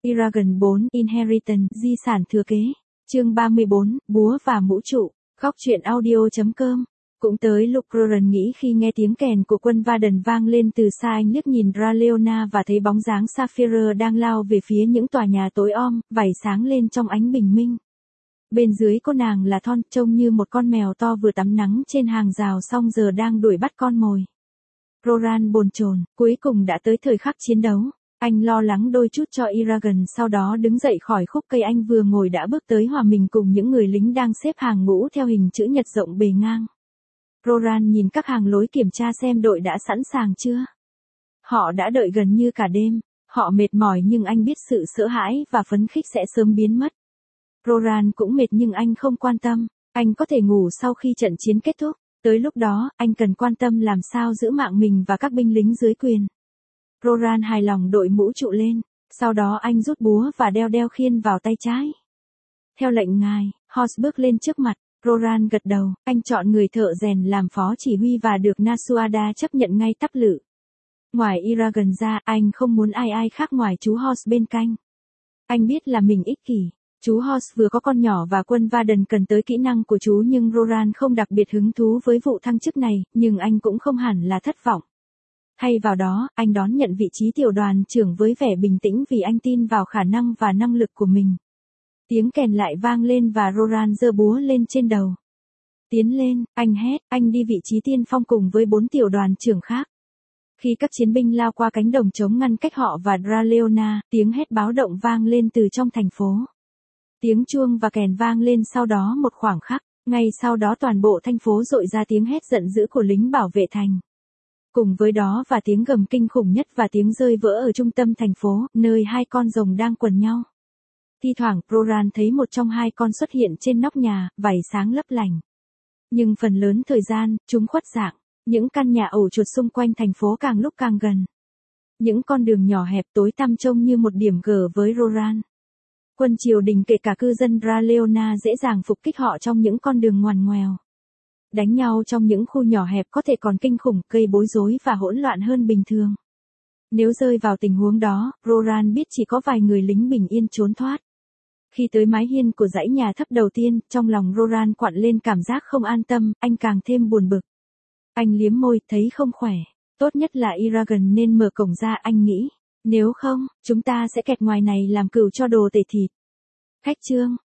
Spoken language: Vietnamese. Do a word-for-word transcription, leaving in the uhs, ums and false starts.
Eragon bốn Inheritance, di sản thừa kế. Chương ba mươi bốn, búa và mũ trụ. Góc truyện audio.com. Cũng tới lúc Roran nghĩ khi nghe tiếng kèn của quân Varden vang lên từ xa, anh liếc nhìn ra Leona và thấy bóng dáng Sapphire đang lao về phía những tòa nhà tối om, vảy sáng lên trong ánh bình minh. Bên dưới cô nàng là Thon, trông như một con mèo to vừa tắm nắng trên hàng rào xong giờ đang đuổi bắt con mồi. Roran bồn chồn, cuối cùng đã tới thời khắc chiến đấu. Anh lo lắng đôi chút cho Eragon, sau đó đứng dậy khỏi khúc cây anh vừa ngồi đã bước tới hòa mình cùng những người lính đang xếp hàng ngũ theo hình chữ nhật rộng bề ngang. Roran nhìn các hàng lối kiểm tra xem đội đã sẵn sàng chưa. Họ đã đợi gần như cả đêm, họ mệt mỏi nhưng anh biết sự sợ hãi và phấn khích sẽ sớm biến mất. Roran cũng mệt nhưng anh không quan tâm, anh có thể ngủ sau khi trận chiến kết thúc, tới lúc đó, anh cần quan tâm làm sao giữ mạng mình và các binh lính dưới quyền. Roran hài lòng đội mũ trụ lên, sau đó anh rút búa và đeo đeo khiên vào tay trái. Theo lệnh ngài, Horst bước lên trước mặt, Roran gật đầu, anh chọn người thợ rèn làm phó chỉ huy và được Nasuada chấp nhận ngay tắp lự. Ngoài Eragon ra, anh không muốn ai ai khác ngoài chú Horst bên cạnh. Anh biết là mình ích kỷ. Chú Horst vừa có con nhỏ và quân Varden cần tới kỹ năng của chú nhưng Roran không đặc biệt hứng thú với vụ thăng chức này, nhưng anh cũng không hẳn là thất vọng. Thay vào đó, anh đón nhận vị trí tiểu đoàn trưởng với vẻ bình tĩnh vì anh tin vào khả năng và năng lực của mình. Tiếng kèn lại vang lên và Roran giơ búa lên trên đầu. Tiến lên, anh hét, anh đi vị trí tiên phong cùng với bốn tiểu đoàn trưởng khác. Khi các chiến binh lao qua cánh đồng trống ngăn cách họ và Draleona, tiếng hét báo động vang lên từ trong thành phố. Tiếng chuông và kèn vang lên sau đó một khoảng khắc, ngay sau đó toàn bộ thành phố rội ra tiếng hét giận dữ của lính bảo vệ thành. Cùng với đó và tiếng gầm kinh khủng nhất và tiếng rơi vỡ ở trung tâm thành phố, nơi hai con rồng đang quần nhau. Thi thoảng, Roran thấy một trong hai con xuất hiện trên nóc nhà, vảy sáng lấp lành. Nhưng phần lớn thời gian, chúng khuất dạng, những căn nhà ổ chuột xung quanh thành phố càng lúc càng gần. Những con đường nhỏ hẹp tối tăm trông như một điểm gở với Roran. Quân triều đình kể cả cư dân Draleona dễ dàng phục kích họ trong những con đường ngoằn ngoèo. Đánh nhau trong những khu nhỏ hẹp có thể còn kinh khủng, gây bối rối và hỗn loạn hơn bình thường. Nếu rơi vào tình huống đó, Roran biết chỉ có vài người lính bình yên trốn thoát. Khi tới mái hiên của dãy nhà thấp đầu tiên, trong lòng Roran quặn lên cảm giác không an tâm, anh càng thêm buồn bực. Anh liếm môi, thấy không khỏe. Tốt nhất là Eragon nên mở cổng ra, anh nghĩ. Nếu không, chúng ta sẽ kẹt ngoài này làm cừu cho đồ tể thịt. Khách trương,